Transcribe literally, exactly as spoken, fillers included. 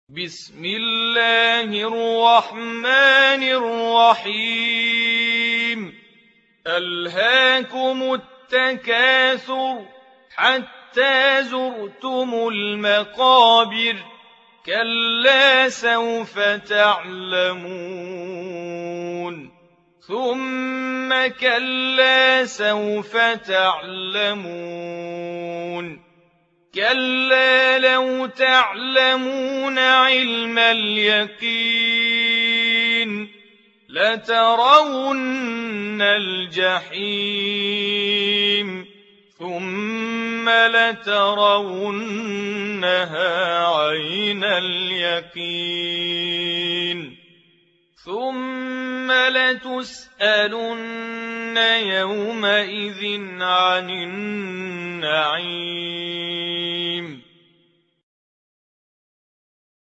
بسم الله الرحمن الرحيم ألهاكم التكاثر حتى زرتم المقابر كلا سوف تعلمون ثم كلا سوف تعلمون كلا لو تعلمون علم اليقين لترون الجحيم ثم لترونها عين اليقين ثم لتسألن يومئذ عن النعيم